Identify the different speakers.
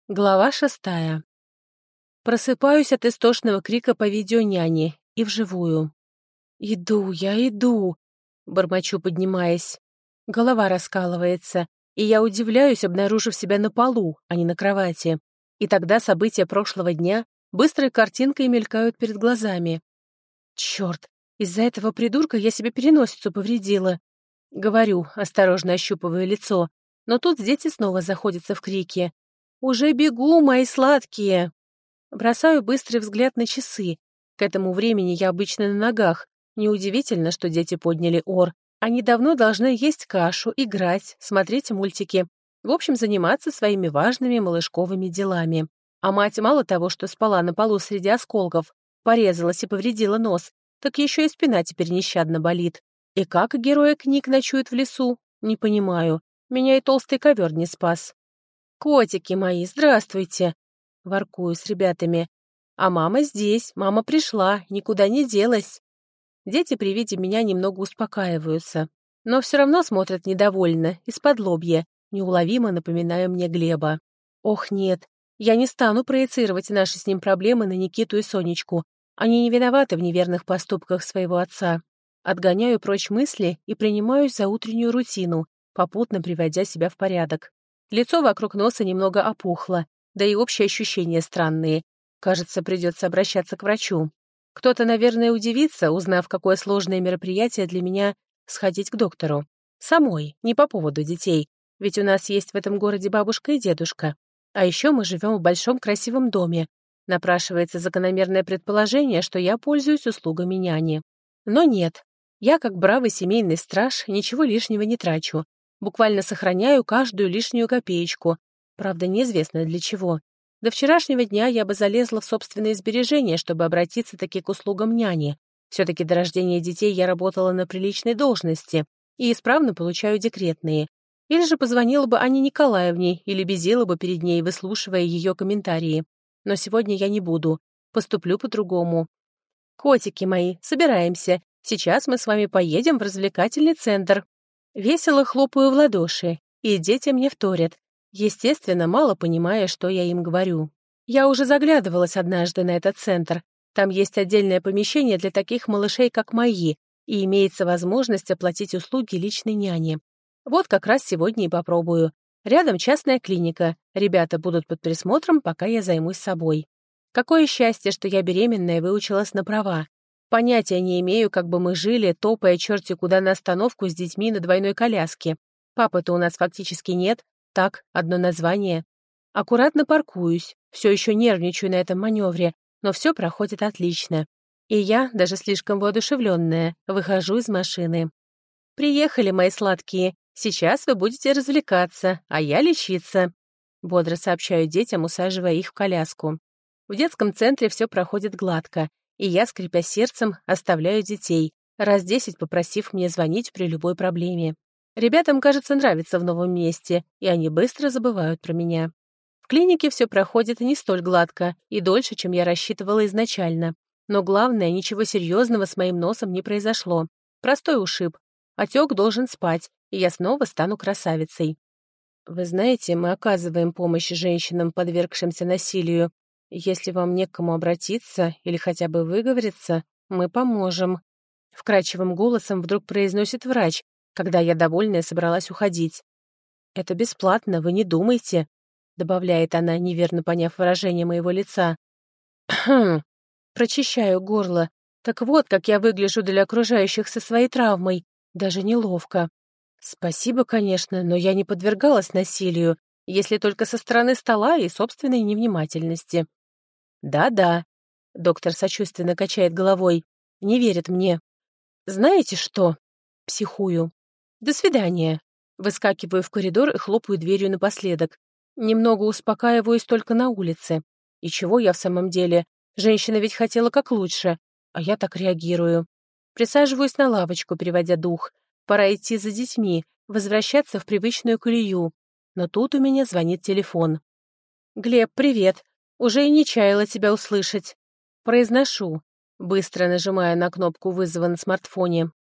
Speaker 1: Глава 6. Просыпаюсь от истошного крика по видеоняне и вживую. «Иду, я иду!» — бормочу, поднимаясь. Голова раскалывается, и я удивляюсь, обнаружив себя на полу, а не на кровати. И тогда события прошлого дня быстрой картинкой мелькают перед глазами. «Чёрт, из-за этого придурка я себе переносицу повредила!» Говорю, осторожно ощупывая лицо, но тут дети снова заходятся в крики. «Уже бегу, мои сладкие!» Бросаю быстрый взгляд на часы. К этому времени я обычно на ногах. Неудивительно, что дети подняли ор. Они давно должны есть кашу, играть, смотреть мультики. В общем, заниматься своими важными малышковыми делами. А мать мало того, что спала на полу среди осколков, порезалась и повредила нос, так еще и спина теперь нещадно болит. И как герои книг ночуют в лесу? Не понимаю. Меня и толстый ковер не спас. «Котики мои, здравствуйте!» — воркую с ребятами. «А мама здесь, мама пришла, никуда не делась». Дети при виде меня немного успокаиваются, но все равно смотрят недовольно, из-под лобья, неуловимо напоминая мне Глеба. Ох, нет, я не стану проецировать наши с ним проблемы на Никиту и Сонечку. Они не виноваты в неверных поступках своего отца. Отгоняю прочь мысли и принимаюсь за утреннюю рутину, попутно приводя себя в порядок. Лицо вокруг носа немного опухло, да и общие ощущения странные. Кажется, придется обращаться к врачу. Кто-то, наверное, удивится, узнав, какое сложное мероприятие для меня сходить к доктору. Самой, не по поводу детей, ведь у нас есть в этом городе бабушка и дедушка. А еще мы живем в большом красивом доме. Напрашивается закономерное предположение, что я пользуюсь услугами няни. Но нет, я, как бравый семейный страж, ничего лишнего не трачу. Буквально сохраняю каждую лишнюю копеечку. Правда, неизвестно для чего. До вчерашнего дня я бы залезла в собственные сбережения, чтобы обратиться таки к услугам няни. Все-таки до рождения детей я работала на приличной должности и исправно получаю декретные. Или же позвонила бы Анне Николаевне или безила бы перед ней, выслушивая ее комментарии. Но сегодня я не буду. Поступлю по-другому. «Котики мои, собираемся. Сейчас мы с вами поедем в развлекательный центр». Весело хлопаю в ладоши, и дети мне вторят, естественно, мало понимая, что я им говорю. Я уже заглядывалась однажды на этот центр. Там есть отдельное помещение для таких малышей, как мои, и имеется возможность оплатить услуги личной няни. Вот как раз сегодня и попробую. Рядом частная клиника. Ребята будут под присмотром, пока я займусь собой. Какое счастье, что я беременная и выучилась на права. Понятия не имею, как бы мы жили, топая черти куда на остановку с детьми на двойной коляске. Папы-то у нас фактически нет. Так, одно название. Аккуратно паркуюсь, все еще нервничаю на этом маневре, но все проходит отлично. И я, даже слишком воодушевленная, выхожу из машины. «Приехали, мои сладкие. Сейчас вы будете развлекаться, а я лечиться», — бодро сообщаю детям, усаживая их в коляску. В детском центре все проходит гладко, и я, скрипя сердцем, оставляю детей, раз 10 попросив мне звонить при любой проблеме. Ребятам, кажется, нравится в новом месте, и они быстро забывают про меня. В клинике все проходит не столь гладко и дольше, чем я рассчитывала изначально. Но главное, ничего серьезного с моим носом не произошло. Простой ушиб. Отек должен спать, и я снова стану красавицей. Вы знаете, мы оказываем помощь женщинам, подвергшимся насилию. Если вам не к кому обратиться или хотя бы выговориться, мы поможем. Вкрадчивым голосом вдруг произносит врач, когда я, довольная, собралась уходить. «Это бесплатно, вы не думайте», — добавляет она, неверно поняв выражение моего лица. «Хм». Прочищаю горло. Так вот, как я выгляжу для окружающих со своей травмой. Даже неловко. Спасибо, конечно, но я не подвергалась насилию, если только со стороны стола и собственной невнимательности. «Да-да», — доктор сочувственно качает головой, — «не верит мне». «Знаете что?» — психую. «До свидания». Выскакиваю в коридор и хлопаю дверью напоследок. Немного успокаиваюсь только на улице. И чего я в самом деле? Женщина ведь хотела как лучше, а я так реагирую. Присаживаюсь на лавочку, переводя дух. Пора идти за детьми, возвращаться в привычную колею. Но тут у меня звонит телефон. «Глеб, привет. Уже и не чаяла тебя услышать». Произношу, быстро нажимая на кнопку вызова на смартфоне.